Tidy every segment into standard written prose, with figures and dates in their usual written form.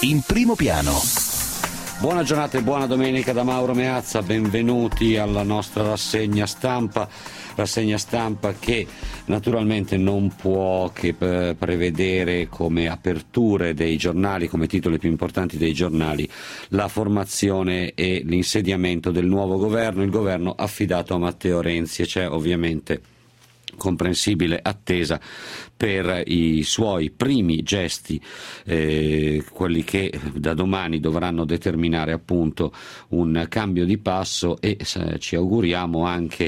in primo piano. Buona giornata e buona domenica da Mauro Meazza, benvenuti alla nostra rassegna stampa che naturalmente non può che prevedere come aperture dei giornali, come titoli più importanti dei giornali, la formazione e l'insediamento del nuovo governo, il governo affidato a Matteo Renzi, e c'è ovviamente comprensibile attesa per i suoi primi gesti, quelli che da domani dovranno determinare appunto un cambio di passo e ci auguriamo anche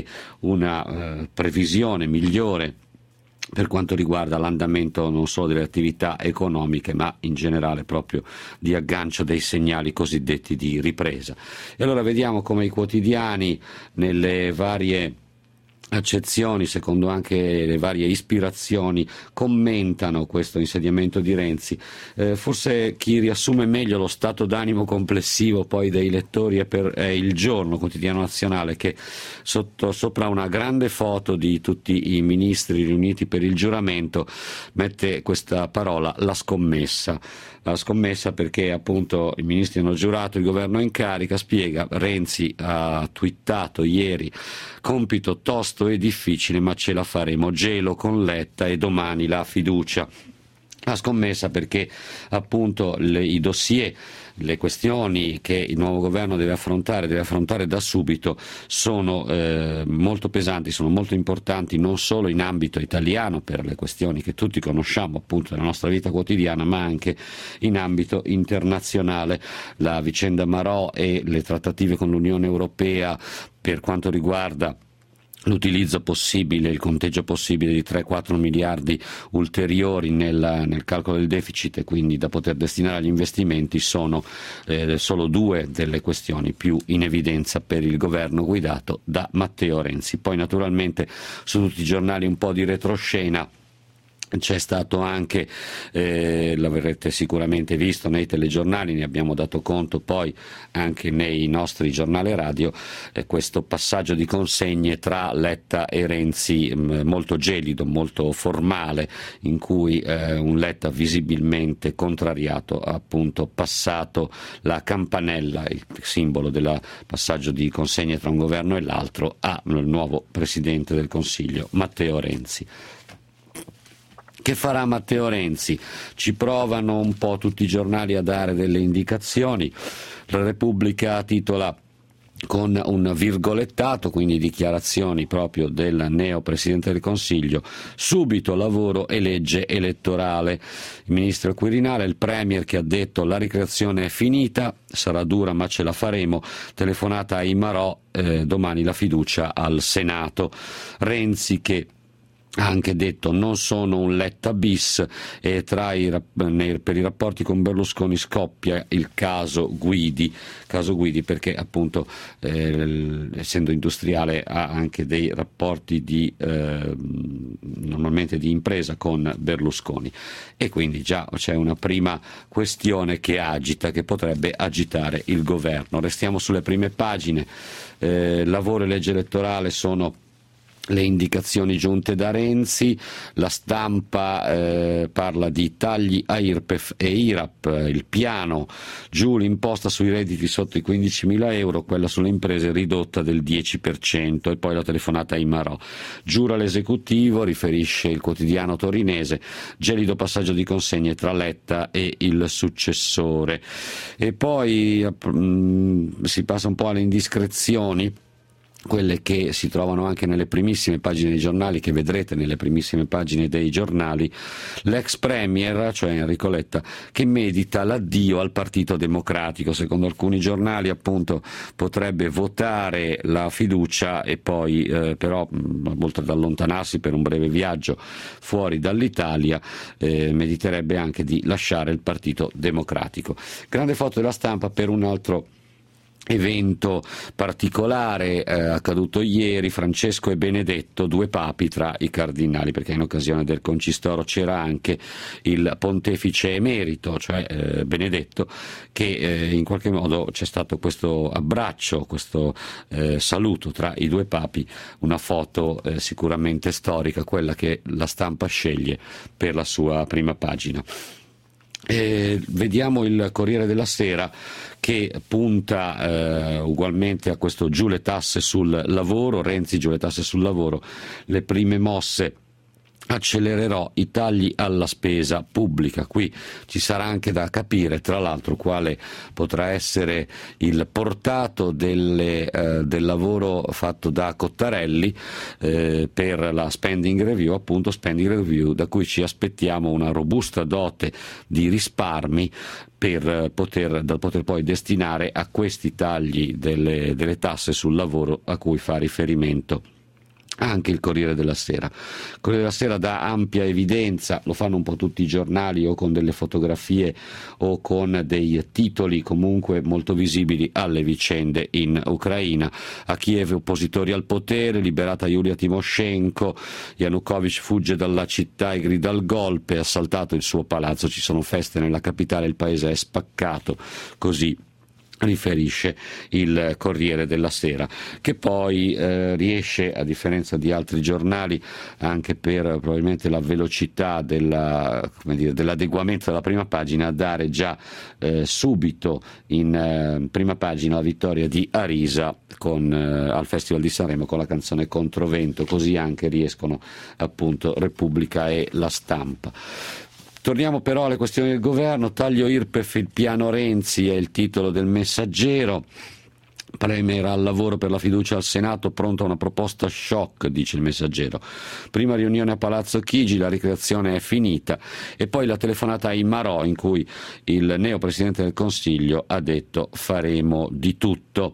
una previsione migliore per quanto riguarda l'andamento non solo delle attività economiche ma in generale proprio di aggancio dei segnali cosiddetti di ripresa. E allora vediamo come i quotidiani nelle varie accezioni, secondo anche le varie ispirazioni, commentano questo insediamento di Renzi. Forse chi riassume meglio lo stato d'animo complessivo poi dei lettori è Il Giorno, quotidiano nazionale, che sopra una grande foto di tutti i ministri riuniti per il giuramento mette questa parola: la scommessa. La scommessa perché appunto i ministri hanno giurato, il governo è in carica, spiega. Renzi ha twittato ieri: compito tosto e difficile ma ce la faremo, gelo con Letta e domani la fiducia. La scommessa perché appunto i dossier, le questioni che il nuovo governo deve affrontare da subito, sono molto pesanti, sono molto importanti, non solo in ambito italiano per le questioni che tutti conosciamo appunto nella nostra vita quotidiana, ma anche in ambito internazionale. La vicenda Marò e le trattative con l'Unione Europea per quanto riguarda l'utilizzo possibile, il conteggio possibile di 3-4 miliardi ulteriori nel calcolo del deficit e quindi da poter destinare agli investimenti sono solo due delle questioni più in evidenza per il governo guidato da Matteo Renzi. Poi naturalmente su tutti i giornali un po' di retroscena. C'è stato anche, l'avrete sicuramente visto nei telegiornali, ne abbiamo dato conto poi anche nei nostri giornali radio, questo passaggio di consegne tra Letta e Renzi molto gelido, molto formale, in cui un Letta visibilmente contrariato ha appunto passato la campanella, il simbolo del passaggio di consegne tra un governo e l'altro, al nuovo Presidente del Consiglio Matteo Renzi. Che farà Matteo Renzi? Ci provano un po' tutti i giornali a dare delle indicazioni. La Repubblica titola con un virgolettato, quindi dichiarazioni proprio del neo Presidente del Consiglio: subito lavoro e legge elettorale. Il ministro al Quirinale, il Premier che ha detto la ricreazione è finita, sarà dura ma ce la faremo, telefonata ai Marò, domani la fiducia al Senato. Renzi che ha anche detto non sono un Letta bis e per i rapporti con Berlusconi scoppia il caso Guidi perché appunto essendo industriale ha anche dei rapporti normalmente di impresa con Berlusconi e quindi già c'è una prima questione che potrebbe agitare il governo. Restiamo sulle prime pagine. Lavoro e legge elettorale sono le indicazioni giunte da Renzi. La Stampa parla di tagli a IRPEF e IRAP, il piano, giù l'imposta sui redditi sotto i 15.000 euro, quella sulle imprese ridotta del 10%, e poi la telefonata ai Marò. Giura l'esecutivo, riferisce il quotidiano torinese, gelido passaggio di consegne tra Letta e il successore. E poi si passa un po' alle indiscrezioni, quelle che si trovano anche nelle primissime pagine dei giornali, che vedrete nelle primissime pagine dei giornali. L'ex premier, cioè Enrico Letta, che medita l'addio al Partito Democratico. Secondo alcuni giornali appunto potrebbe votare la fiducia e poi però oltre ad allontanarsi per un breve viaggio fuori dall'Italia mediterebbe anche di lasciare il Partito Democratico. Grande foto della Stampa per un altro evento particolare accaduto ieri: Francesco e Benedetto, due papi tra i cardinali, perché in occasione del concistoro c'era anche il pontefice emerito, cioè Benedetto, che in qualche modo c'è stato questo abbraccio, questo saluto tra i due papi, una foto sicuramente storica, quella che la Stampa sceglie per la sua prima pagina. Vediamo il Corriere della Sera che punta ugualmente a questo giù le tasse sul lavoro, Renzi giù le tasse sul lavoro, le prime mosse. Accelererò i tagli alla spesa pubblica. Qui ci sarà anche da capire, tra l'altro, quale potrà essere il portato del lavoro fatto da Cottarelli per la spending review, appunto spending review da cui ci aspettiamo una robusta dote di risparmi da poter poi destinare a questi tagli delle tasse sul lavoro a cui fa riferimento anche il Corriere della Sera. Il Corriere della Sera dà ampia evidenza, lo fanno un po' tutti i giornali, o con delle fotografie o con dei titoli comunque molto visibili, alle vicende in Ucraina. A Kiev oppositori al potere, liberata Yulia Tymoshenko, Yanukovych fugge dalla città e grida al golpe, assaltato il suo palazzo, ci sono feste nella capitale, il paese è spaccato, così riferisce il Corriere della Sera, che poi riesce, a differenza di altri giornali, anche per probabilmente la velocità dell'adeguamento della prima pagina, a dare già subito in prima pagina la vittoria di Arisa al Festival di Sanremo con la canzone Controvento, così anche riescono appunto Repubblica e La Stampa. Torniamo però alle questioni del governo. Taglio IRPEF, il piano Renzi è il titolo del Messaggero. Premier al lavoro per la fiducia al Senato, pronta una proposta shock, dice il Messaggero. Prima riunione a Palazzo Chigi, la ricreazione è finita, e poi la telefonata ai Marò in cui il neo Presidente del Consiglio ha detto faremo di tutto.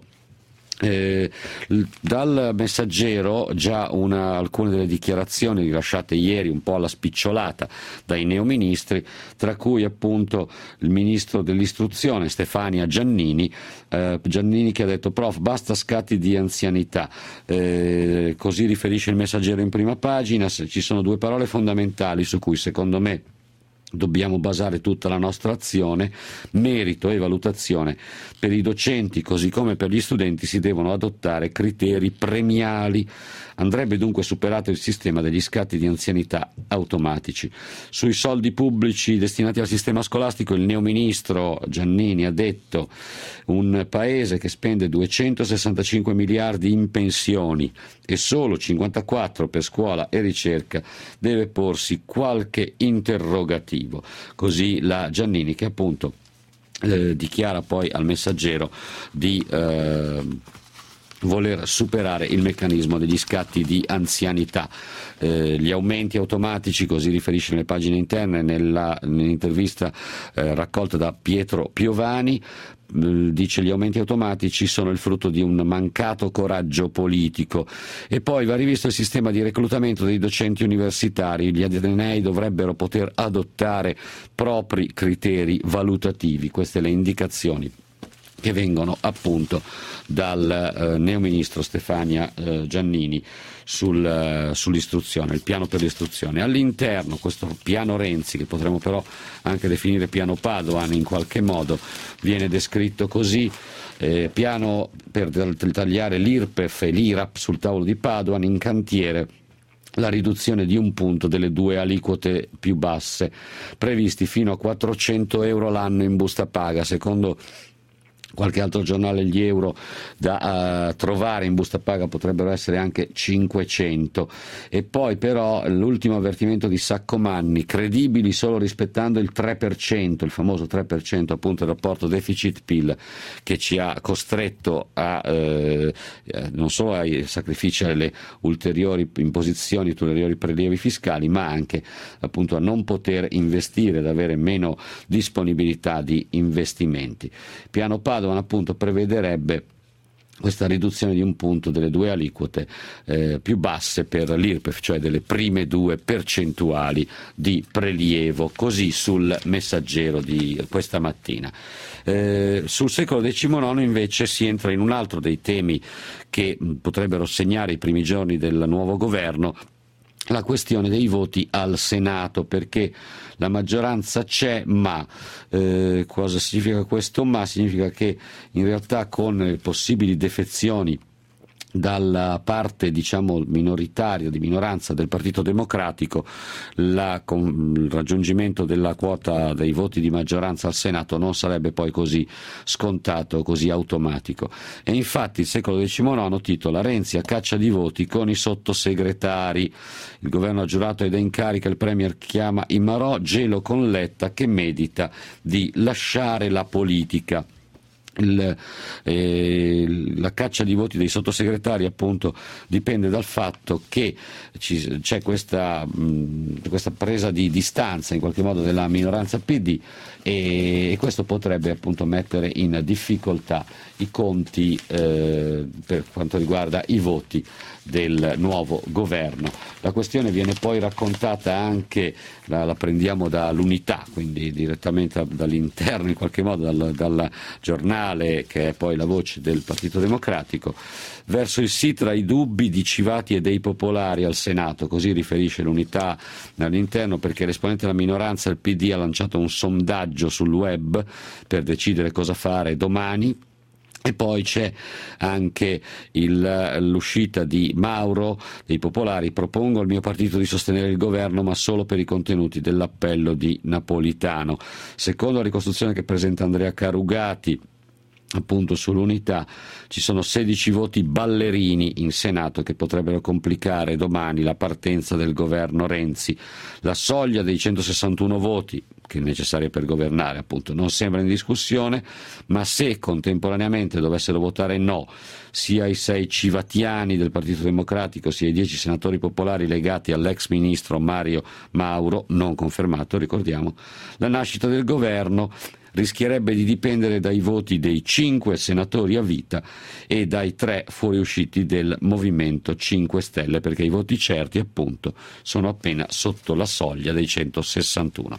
Dal Messaggero già alcune delle dichiarazioni rilasciate ieri un po' alla spicciolata dai neoministri, tra cui appunto il ministro dell'istruzione Stefania Giannini che ha detto prof basta scatti di anzianità, così riferisce il Messaggero in prima pagina. Ci sono due parole fondamentali su cui secondo me dobbiamo basare tutta la nostra azione: merito e valutazione. Per i docenti, così come per gli studenti, si devono adottare criteri premiali. Andrebbe dunque superato il sistema degli scatti di anzianità automatici. Sui soldi pubblici destinati al sistema scolastico, il neoministro Giannini ha detto: un paese che spende 265 miliardi in pensioni e solo 54 per scuola e ricerca deve porsi qualche interrogativo. Così la Giannini, che appunto dichiara poi al Messaggero di voler superare il meccanismo degli scatti di anzianità. Gli aumenti automatici, così riferisce nelle pagine interne nell'intervista raccolta da Pietro Piovani, dice: gli aumenti automatici sono il frutto di un mancato coraggio politico. E poi va rivisto il sistema di reclutamento dei docenti universitari. Gli atenei dovrebbero poter adottare propri criteri valutativi. Queste le indicazioni che vengono appunto dal neoministro Stefania Giannini sull'istruzione, il piano per l'istruzione. All'interno questo piano Renzi, che potremmo però anche definire piano Padoan in qualche modo, viene descritto così: piano per tagliare l'IRPEF e l'IRAP sul tavolo di Padoan, in cantiere la riduzione di un punto delle due aliquote più basse, previsti fino a 400 euro l'anno in busta paga. Secondo qualche altro giornale gli euro da trovare in busta paga potrebbero essere anche 500. E poi però l'ultimo avvertimento di Saccomanni: credibili solo rispettando il 3%, il famoso 3%, appunto il rapporto deficit-PIL, che ci ha costretto a non solo ai sacrifici, alle ulteriori imposizioni, ulteriori prelievi fiscali, ma anche appunto a non poter investire, ad avere meno disponibilità di investimenti. Piano Padoan appunto prevederebbe questa riduzione di un punto delle due aliquote più basse per l'IRPEF, cioè delle prime due percentuali di prelievo, così sul Messaggero di questa mattina. Sul Secolo XIX invece si entra in un altro dei temi che potrebbero segnare i primi giorni del nuovo governo, la questione dei voti al Senato, perché la maggioranza c'è, ma cosa significa questo? Ma significa che in realtà con possibili defezioni dalla parte diciamo minoritaria, di minoranza del Partito Democratico, il raggiungimento della quota dei voti di maggioranza al Senato non sarebbe poi così scontato, così automatico. E infatti il Secolo XIX titola: Renzi a caccia di voti con i sottosegretari. Il governo ha giurato ed è in carica, il premier chiama i marò, gelo con Letta che medita di lasciare la politica. La caccia di voti dei sottosegretari appunto dipende dal fatto che c'è questa presa di distanza in qualche modo della minoranza PD, e questo potrebbe appunto mettere in difficoltà i conti per quanto riguarda i voti del nuovo governo. La questione viene poi raccontata anche, la prendiamo dall'Unità, quindi direttamente dall'interno in qualche modo dal giornale che è poi la voce del Partito Democratico. Verso il sì tra i dubbi di Civati e dei popolari al Senato, così riferisce l'Unità all'interno, perché l'esponente della minoranza, il PD, ha lanciato un sondaggio sul web per decidere cosa fare domani. E poi c'è anche l'uscita di Mauro dei Popolari: propongo al mio partito di sostenere il governo ma solo per i contenuti dell'appello di Napolitano. Secondo la ricostruzione che presenta Andrea Carugati appunto sull'Unità, ci sono 16 voti ballerini in Senato che potrebbero complicare domani la partenza del governo Renzi. La soglia dei 161 voti che è necessaria per governare appunto non sembra in discussione, ma se contemporaneamente dovessero votare no sia i 6 civatiani del Partito Democratico sia i 10 senatori popolari legati all'ex ministro Mario Mauro, non confermato, ricordiamo, la nascita del governo rischierebbe di dipendere dai voti dei 5 senatori a vita e dai 3 fuoriusciti del Movimento 5 Stelle, perché i voti certi appunto sono appena sotto la soglia dei 161.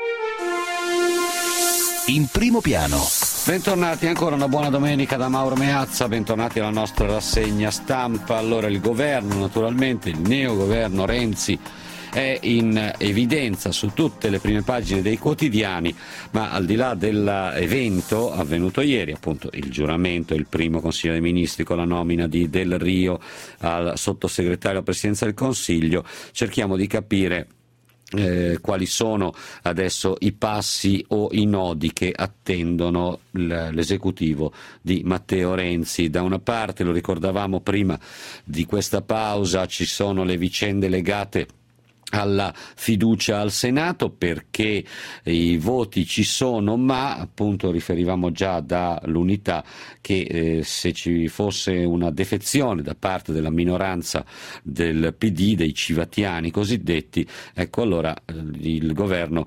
In primo piano. Bentornati, ancora una buona domenica da Mauro Meazza, bentornati alla nostra rassegna stampa. Allora, il governo, naturalmente il neogoverno Renzi, è in evidenza su tutte le prime pagine dei quotidiani, ma al di là dell'evento avvenuto ieri, appunto il giuramento, il primo Consiglio dei Ministri con la nomina di Del Rio al sottosegretario alla Presidenza del Consiglio, cerchiamo di capire quali sono adesso i passi o i nodi che attendono l'esecutivo di Matteo Renzi. Da una parte, lo ricordavamo prima di questa pausa, ci sono le vicende legate alla fiducia al Senato, perché i voti ci sono, ma appunto riferivamo già dall'Unità che se ci fosse una defezione da parte della minoranza del PD, dei civatiani cosiddetti, ecco allora il governo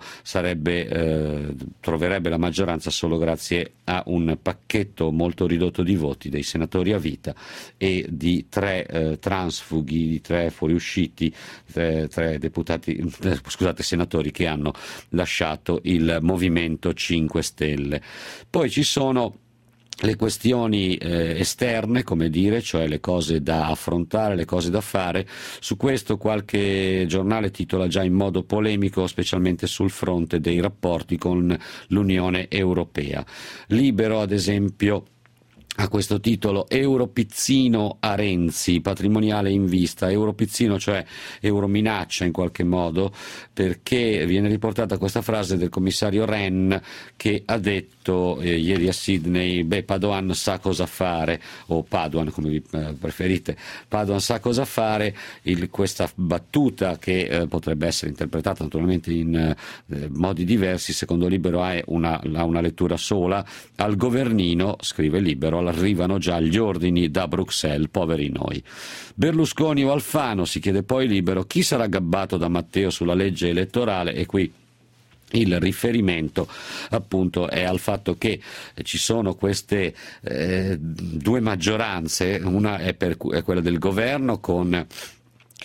troverebbe la maggioranza solo grazie a un pacchetto molto ridotto di voti dei senatori a vita e di 3 transfughi, di 3 fuoriusciti, 3 senatori che hanno lasciato il Movimento 5 Stelle. Poi ci sono le questioni esterne, come dire, cioè le cose da affrontare, le cose da fare. Su questo qualche giornale titola già in modo polemico, specialmente sul fronte dei rapporti con l'Unione Europea. Libero, ad esempio, a questo titolo: Europizzino a Renzi, patrimoniale in vista. Europizzino, cioè eurominaccia in qualche modo, perché viene riportata questa frase del commissario Rehn che ha detto ieri a Sydney: Padoan sa cosa fare, o Padoan come vi preferite, Padoan sa cosa fare. Questa battuta che potrebbe essere interpretata naturalmente in modi diversi, secondo Libero ha una lettura sola. Al governino, scrive Libero, arrivano già gli ordini da Bruxelles, poveri noi. Berlusconi o Alfano, si chiede poi Libero, chi sarà gabbato da Matteo sulla legge elettorale? E qui il riferimento appunto è al fatto che ci sono queste 2 maggioranze, una è quella del governo con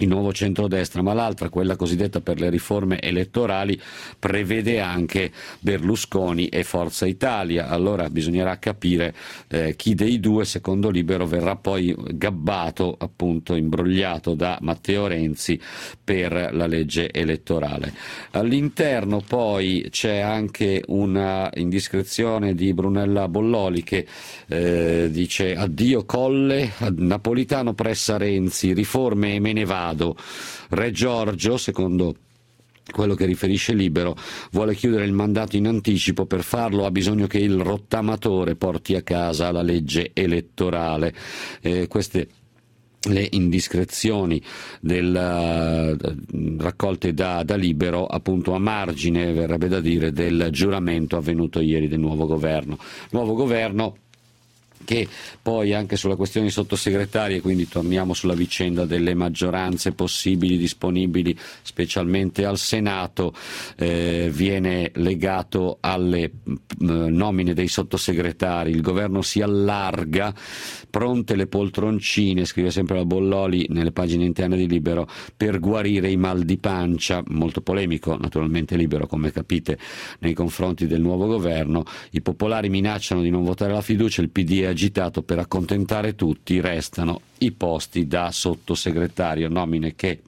il nuovo centrodestra, ma l'altra, quella cosiddetta per le riforme elettorali, prevede anche Berlusconi e Forza Italia. Allora bisognerà capire chi dei due, secondo Libero, verrà poi gabbato, appunto imbrogliato da Matteo Renzi per la legge elettorale. All'interno poi c'è anche una indiscrezione di Brunella Bolloli che dice: addio Colle, Napolitano pressa Renzi, riforme e me ne vado. Re Giorgio, secondo quello che riferisce Libero, vuole chiudere il mandato in anticipo. Per farlo ha bisogno che il rottamatore porti a casa la legge elettorale. Queste le indiscrezioni raccolte da Libero, appunto a margine, verrebbe da dire, del giuramento avvenuto ieri del nuovo governo che poi anche sulla questione di sottosegretari, e quindi torniamo sulla vicenda delle maggioranze possibili disponibili specialmente al Senato, viene legato alle nomine dei sottosegretari. Il governo si allarga, pronte le poltroncine, scrive sempre la Bolloli nelle pagine interne di Libero, per guarire i mal di pancia. Molto polemico naturalmente Libero, come capite, nei confronti del nuovo governo. I popolari minacciano di non votare la fiducia, il PD è agitato per accontentare tutti, restano i posti da sottosegretario, nomine che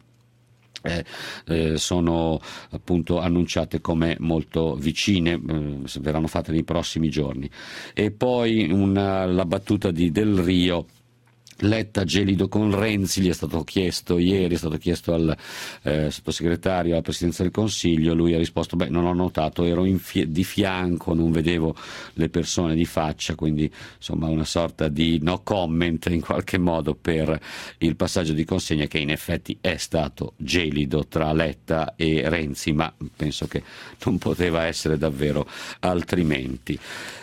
sono appunto annunciate come molto vicine, verranno fatte nei prossimi giorni. E poi la battuta di Del Rio: Letta gelido con Renzi, gli è stato chiesto ieri, è stato chiesto al sottosegretario alla Presidenza del Consiglio, lui ha risposto: beh, non ho notato, ero di fianco, non vedevo le persone di faccia, quindi insomma una sorta di no comment in qualche modo per il passaggio di consegna, che in effetti è stato gelido tra Letta e Renzi, ma penso che non poteva essere davvero altrimenti.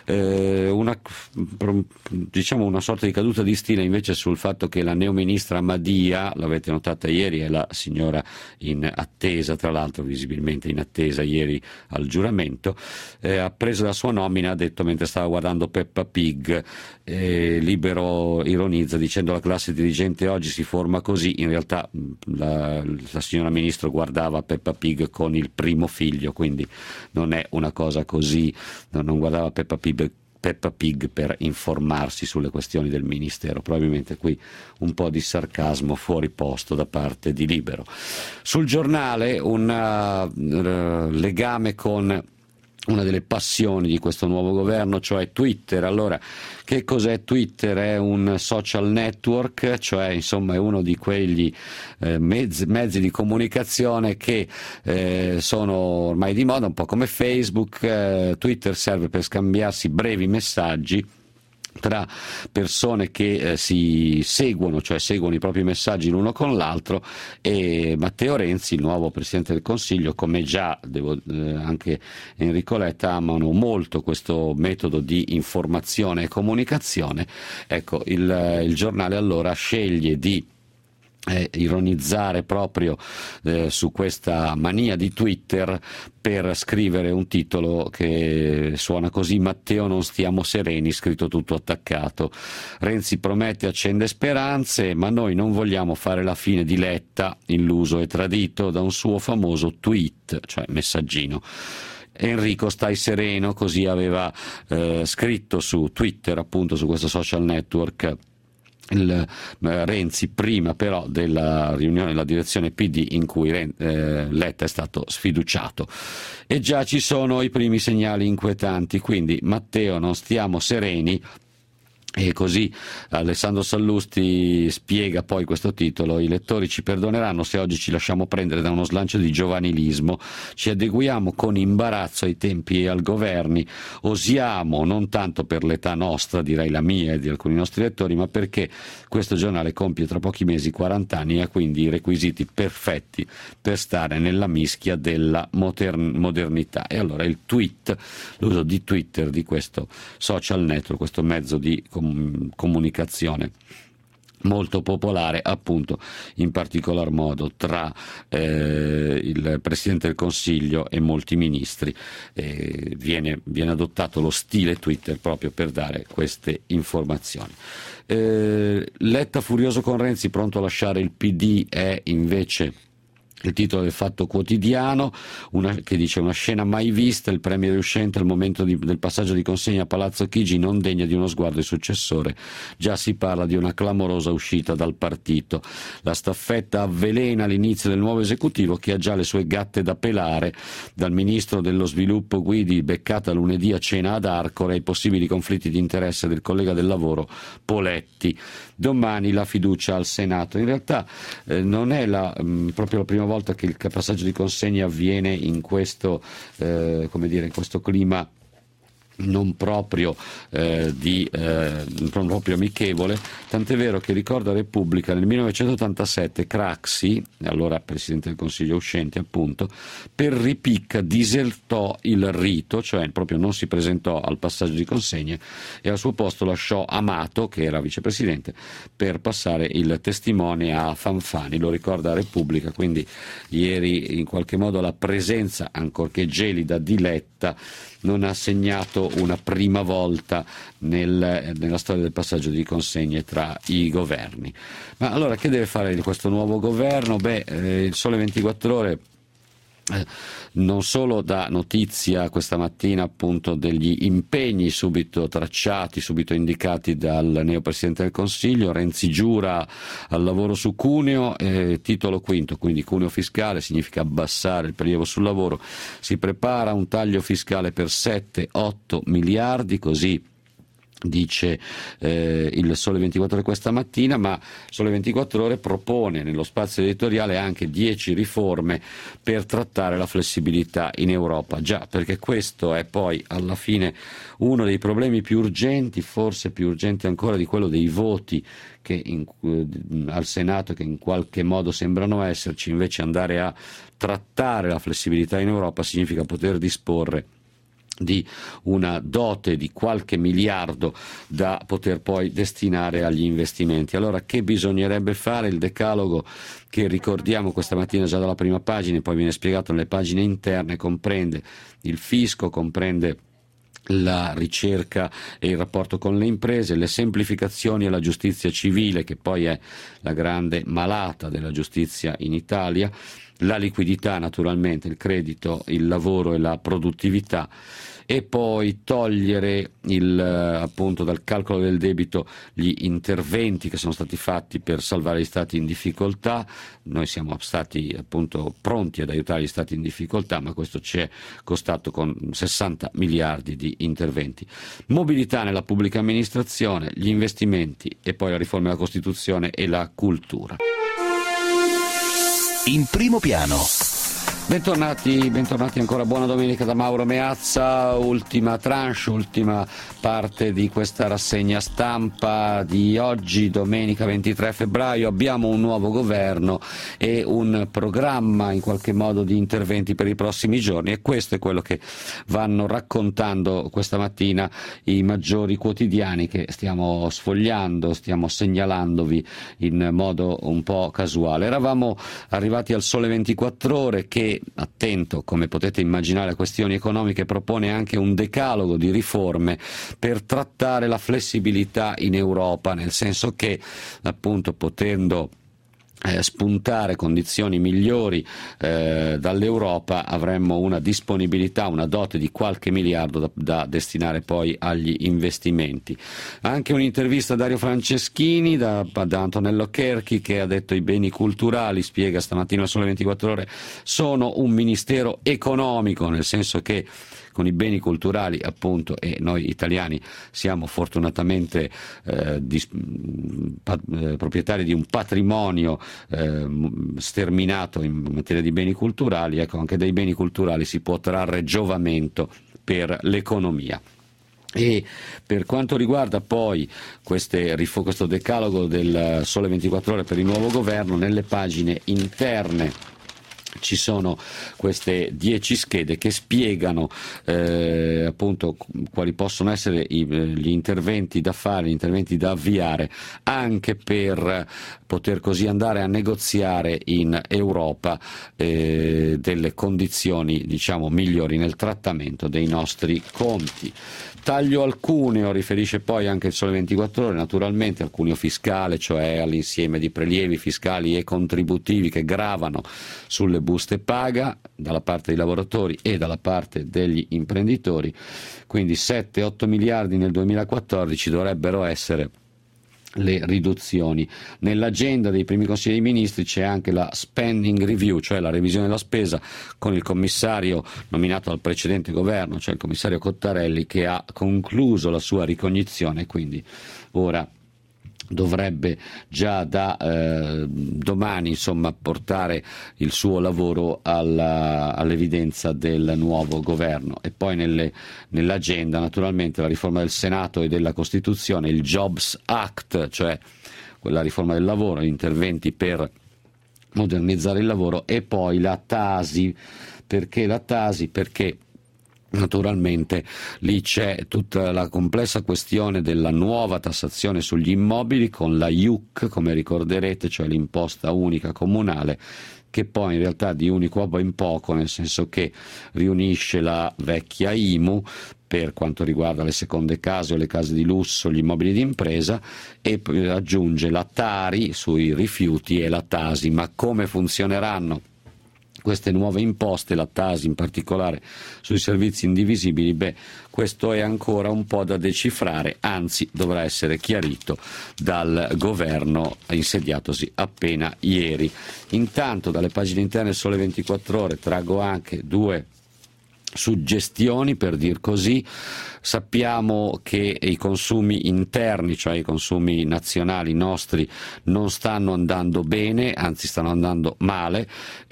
Diciamo una sorta di caduta di stile invece sul fatto che la neoministra Madia, l'avete notata ieri, è la signora in attesa, tra l'altro visibilmente in attesa ieri al giuramento, ha preso la sua nomina, ha detto mentre stava guardando Peppa Pig. Libero ironizza dicendo: la classe dirigente oggi si forma così. In realtà la signora ministro guardava Peppa Pig con il primo figlio, quindi non è una cosa così, non guardava Peppa Pig per informarsi sulle questioni del ministero. Probabilmente qui un po' di sarcasmo fuori posto da parte di Libero. Sul Giornale un legame con una delle passioni di questo nuovo governo, cioè Twitter. Allora, che cos'è Twitter? È un social network, cioè insomma è uno di quegli mezzi di comunicazione che sono ormai di moda, un po' come Facebook. Twitter serve per scambiarsi brevi messaggi tra persone che si seguono, cioè seguono i propri messaggi l'uno con l'altro, e Matteo Renzi, il nuovo Presidente del Consiglio, come già anche Enrico Letta, amano molto questo metodo di informazione e comunicazione. Ecco, il Giornale allora sceglie di ironizzare proprio su questa mania di Twitter per scrivere un titolo che suona così: Matteo, non stiamo sereni, scritto tutto attaccato. Renzi promette, accende speranze, ma noi non vogliamo fare la fine di Letta, illuso e tradito da un suo famoso tweet, cioè messaggino. Enrico, stai sereno, così aveva scritto su Twitter, appunto su questo social network, Renzi, prima però della riunione della direzione PD in cui Letta è stato sfiduciato. E già ci sono i primi segnali inquietanti, quindi Matteo, non stiamo sereni. E così Alessandro Sallusti spiega poi questo titolo: i lettori ci perdoneranno se oggi ci lasciamo prendere da uno slancio di giovanilismo, ci adeguiamo con imbarazzo ai tempi e al governi, osiamo non tanto per l'età nostra, direi la mia e di alcuni nostri lettori, ma perché questo giornale compie tra pochi mesi 40 anni e ha quindi i requisiti perfetti per stare nella mischia della modernità. E allora il tweet, l'uso di Twitter, di questo social network, questo mezzo di comunicazione molto popolare, appunto, in particolar modo tra il Presidente del Consiglio e molti ministri. Viene adottato lo stile Twitter proprio per dare queste informazioni. Letta furioso con Renzi, pronto a lasciare il PD, è invece il titolo del Fatto Quotidiano, che dice: una scena mai vista, il premier uscente al momento del passaggio di consegna a Palazzo Chigi non degna di uno sguardo di successore, già si parla di una clamorosa uscita dal partito. La staffetta avvelena l'inizio del nuovo esecutivo che ha già le sue gatte da pelare, dal ministro dello sviluppo Guidi, beccata lunedì a cena ad Arcore, ai possibili conflitti di interesse del collega del lavoro Poletti. Domani la fiducia al Senato. In realtà non è proprio la prima volta che il passaggio di consegna avviene in questo, in questo clima non proprio non proprio amichevole, tant'è vero che ricorda Repubblica nel 1987 Craxi, allora Presidente del Consiglio uscente appunto, per ripicca disertò il rito, cioè proprio non si presentò al passaggio di consegne e al suo posto lasciò Amato, che era vicepresidente, per passare il testimone a Fanfani. Lo ricorda Repubblica, quindi ieri in qualche modo la presenza, ancorché gelida, di Letta non ha segnato una prima volta nella storia del passaggio di consegne tra i governi. Ma allora che deve fare questo nuovo governo? Il Sole 24 Ore non solo dà notizia questa mattina appunto degli impegni subito tracciati, subito indicati dal neo Presidente del Consiglio. Renzi giura al lavoro su Cuneo, titolo quinto, quindi cuneo fiscale significa abbassare il prelievo sul lavoro, si prepara un taglio fiscale per 7-8 miliardi, così dice il Sole 24 Ore questa mattina, ma Sole 24 Ore propone nello spazio editoriale anche 10 riforme per trattare la flessibilità in Europa. Già, perché questo è poi alla fine uno dei problemi più urgenti, forse più urgente ancora di quello dei voti che al Senato, che in qualche modo sembrano esserci. Invece andare a trattare la flessibilità in Europa significa poter disporre di una dote di qualche miliardo da poter poi destinare agli investimenti. Allora, che bisognerebbe fare? Il decalogo, che ricordiamo questa mattina già dalla prima pagina e poi viene spiegato nelle pagine interne, comprende il fisco, comprende la ricerca e il rapporto con le imprese, le semplificazioni e la giustizia civile, che poi è la grande malata della giustizia in Italia, la liquidità naturalmente, il credito, il lavoro e la produttività, e poi togliere appunto dal calcolo del debito gli interventi che sono stati fatti per salvare gli stati in difficoltà. Noi siamo stati appunto pronti ad aiutare gli stati in difficoltà, ma questo ci è costato con 60 miliardi di interventi. Mobilità nella pubblica amministrazione, gli investimenti e poi la riforma della Costituzione e la cultura. In primo piano. Bentornati ancora, buona domenica da Mauro Meazza. Ultima tranche, ultima parte di questa rassegna stampa di oggi, domenica 23 febbraio. Abbiamo un nuovo governo e un programma in qualche modo di interventi per i prossimi giorni, e questo è quello che vanno raccontando questa mattina i maggiori quotidiani che stiamo sfogliando, stiamo segnalandovi in modo un po' casuale. Eravamo arrivati al Sole 24 Ore che, attento come potete immaginare a questioni economiche, propone anche un decalogo di riforme per trattare la flessibilità in Europa, nel senso che appunto potendo spuntare condizioni migliori dall'Europa avremmo una disponibilità, una dote di qualche miliardo da destinare poi agli investimenti. Anche un'intervista a Dario Franceschini da Antonello Cherchi, che ha detto: i beni culturali, spiega stamattina Sole 24 Ore, sono un ministero economico, nel senso che con i beni culturali appunto, e noi italiani siamo fortunatamente proprietari di un patrimonio sterminato in materia di beni culturali, ecco, anche dai beni culturali si può trarre giovamento per l'economia. E per quanto riguarda poi questo decalogo del Sole 24 Ore per il nuovo governo, nelle pagine interne ci sono queste 10 schede che spiegano appunto quali possono essere gli interventi da fare, gli interventi da avviare, anche per poter così andare a negoziare in Europa delle condizioni, diciamo, migliori nel trattamento dei nostri conti. Taglio al cuneo, riferisce poi anche il Sole 24 Ore, naturalmente al cuneo fiscale, cioè all'insieme di prelievi fiscali e contributivi che gravano sulle buste paga dalla parte dei lavoratori e dalla parte degli imprenditori. Quindi 7-8 miliardi nel 2014 dovrebbero essere le riduzioni. Nell'agenda dei primi consigli dei ministri c'è anche la spending review, cioè la revisione della spesa, con il commissario nominato dal precedente governo, cioè il commissario Cottarelli, che ha concluso la sua ricognizione, quindi ora dovrebbe già da domani, insomma, portare il suo lavoro all'evidenza del nuovo governo. E poi nell'agenda naturalmente la riforma del Senato e della Costituzione, il Jobs Act, cioè quella riforma del lavoro, gli interventi per modernizzare il lavoro, e poi la Tasi. Perché la Tasi? Perché naturalmente lì c'è tutta la complessa questione della nuova tassazione sugli immobili con la IUC, come ricorderete, cioè l'imposta unica comunale, che poi in realtà di unico ben poco, nel senso che riunisce la vecchia IMU per quanto riguarda le seconde case o le case di lusso, gli immobili di impresa, e aggiunge la Tari sui rifiuti e la Tasi. Ma come funzioneranno queste nuove imposte, la Tasi in particolare sui servizi indivisibili, questo è ancora un po' da decifrare, anzi dovrà essere chiarito dal governo insediatosi appena ieri. Intanto dalle pagine interne del Sole 24 Ore traggo anche due suggestioni, per dir così. Sappiamo che i consumi interni, cioè i consumi nazionali nostri, non stanno andando bene, anzi stanno andando male,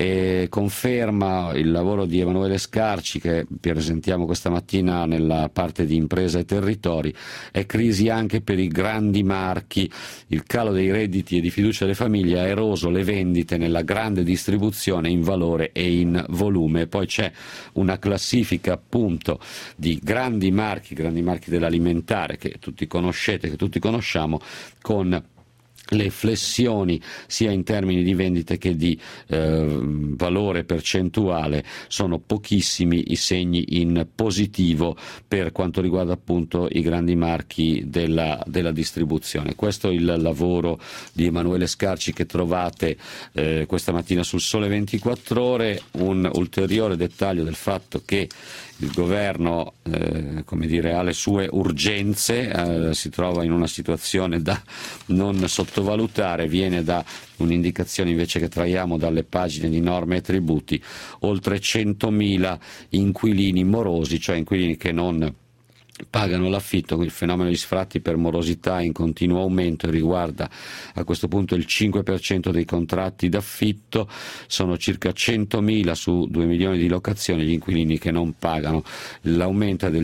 e conferma il lavoro di Emanuele Scarci, che presentiamo questa mattina nella parte di impresa e territori. È crisi anche per i grandi marchi, il calo dei redditi e di fiducia delle famiglie ha eroso le vendite nella grande distribuzione in valore e in volume. Poi c'è una classifica appunto di grandi marchi dell'alimentare che tutti conoscete, che tutti conosciamo, con le flessioni sia in termini di vendite che di valore percentuale. Sono pochissimi i segni in positivo per quanto riguarda appunto i grandi marchi della distribuzione. Questo è il lavoro di Emanuele Scarci che trovate questa mattina sul Sole 24 Ore. Un ulteriore dettaglio del fatto che il governo ha le sue urgenze, si trova in una situazione da non sottovalutare, viene da un'indicazione invece che traiamo dalle pagine di norme e tributi: oltre 100.000 inquilini morosi, cioè inquilini che non pagano l'affitto. Il fenomeno di sfratti per morosità è in continuo aumento e riguarda a questo punto il 5% dei contratti d'affitto. Sono circa 100.000 su 2 milioni di locazioni gli inquilini che non pagano. L'aumento è del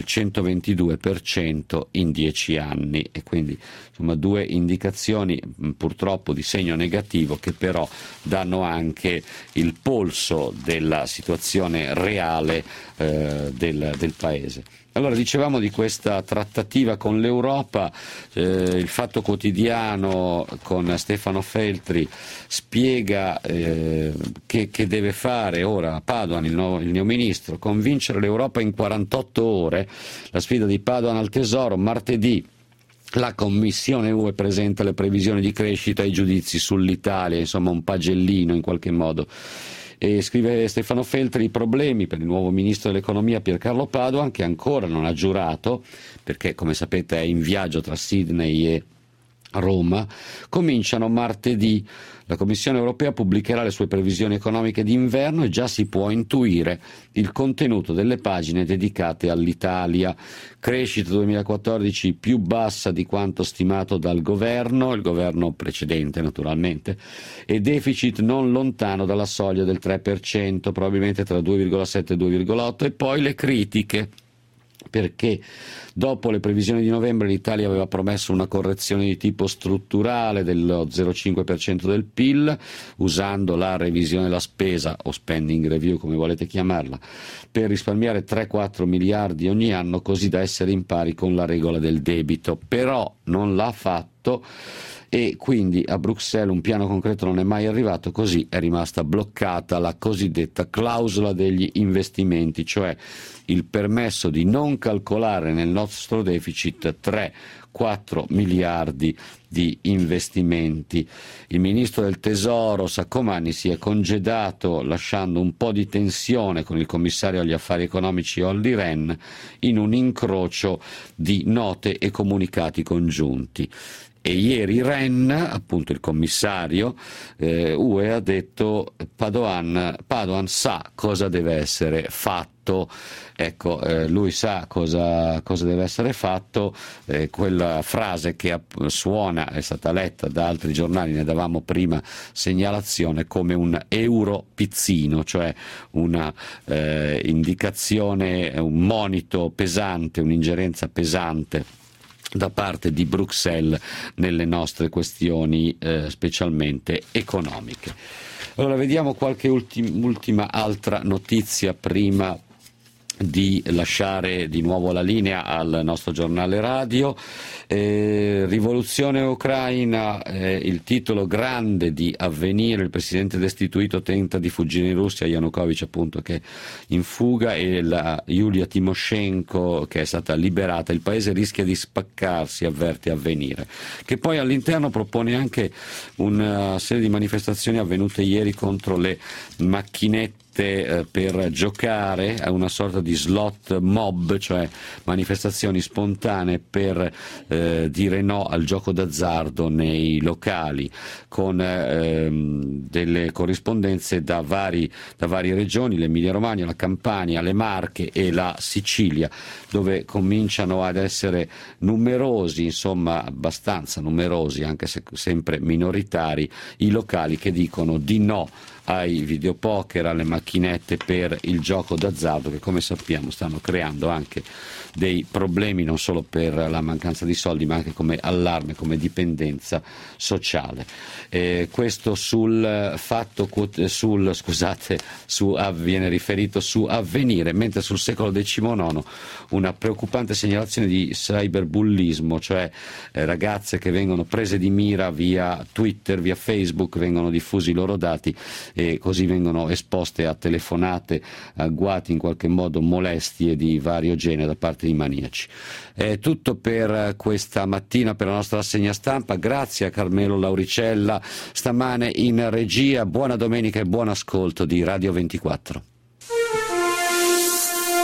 122% in 10 anni, e quindi insomma due indicazioni purtroppo di segno negativo, che però danno anche il polso della situazione reale del Paese. Allora, dicevamo di questa trattativa con l'Europa, il Fatto Quotidiano con Stefano Feltri spiega che deve fare ora Padoan, il neo ministro: convincere l'Europa in 48 ore, la sfida di Padoan al Tesoro. Martedì la Commissione UE presenta le previsioni di crescita e i giudizi sull'Italia, insomma un pagellino in qualche modo. E scrive Stefano Feltri: i problemi per il nuovo ministro dell'economia Piercarlo Padoan, che ancora non ha giurato perché, come sapete, è in viaggio tra Sydney e Roma, cominciano martedì. La Commissione europea pubblicherà le sue previsioni economiche d'inverno e già si può intuire il contenuto delle pagine dedicate all'Italia. Crescita 2014 più bassa di quanto stimato dal governo, il governo precedente naturalmente, e deficit non lontano dalla soglia del 3%, probabilmente tra 2,7 e 2,8, e poi le critiche. perché dopo le previsioni di novembre l'Italia aveva promesso una correzione di tipo strutturale dello 0,5% del PIL, usando la revisione della spesa o spending review, come volete chiamarla, per risparmiare 3-4 miliardi ogni anno, così da essere in pari con la regola del debito. Però non l'ha fatto, e quindi a Bruxelles un piano concreto non è mai arrivato, così è rimasta bloccata la cosiddetta clausola degli investimenti, cioè il permesso di non calcolare nel nostro deficit 3-4 miliardi di investimenti. Il ministro del Tesoro Saccomanni si è congedato, lasciando un po' di tensione con il commissario agli affari economici Olli Rehn in un incrocio di note e comunicati congiunti. E ieri Rehn, appunto il commissario UE, ha detto Padoan sa cosa deve essere fatto. Ecco, lui sa cosa deve essere fatto. Quella frase che suona, è stata letta da altri giornali, ne davamo prima segnalazione, come un europizzino, cioè una indicazione, un monito pesante, un'ingerenza pesante da parte di Bruxelles nelle nostre questioni specialmente economiche. Allora vediamo qualche ultima altra notizia prima di lasciare di nuovo la linea al nostro giornale radio. Rivoluzione ucraina, il titolo grande di Avvenire: il presidente destituito tenta di fuggire in Russia, Yanukovych appunto che è in fuga, e la Yulia Tymoshenko che è stata liberata. Il paese rischia di spaccarsi, avverte Avvenire, che poi all'interno propone anche una serie di manifestazioni avvenute ieri contro le macchinette per giocare, a una sorta di slot mob, cioè manifestazioni spontanee per dire no al gioco d'azzardo nei locali, con delle corrispondenze da varie regioni, l'Emilia Romagna, la Campania, le Marche e la Sicilia, dove cominciano ad essere numerosi, insomma abbastanza numerosi, anche se sempre minoritari, i locali che dicono di no ai videopoker, alle macchinette per il gioco d'azzardo, che come sappiamo stanno creando anche dei problemi non solo per la mancanza di soldi, ma anche come allarme, come dipendenza sociale. Questo viene riferito su Avvenire, mentre sul Secolo XIX una preoccupante segnalazione di cyberbullismo, cioè ragazze che vengono prese di mira via Twitter, via Facebook, vengono diffusi i loro dati e così vengono esposte a telefonate, agguati, in qualche modo molestie di vario genere da parte di maniaci. È tutto per questa mattina, per la nostra rassegna stampa. Grazie a Carmelo Lauricella stamane in regia. Buona domenica e buon ascolto di Radio 24.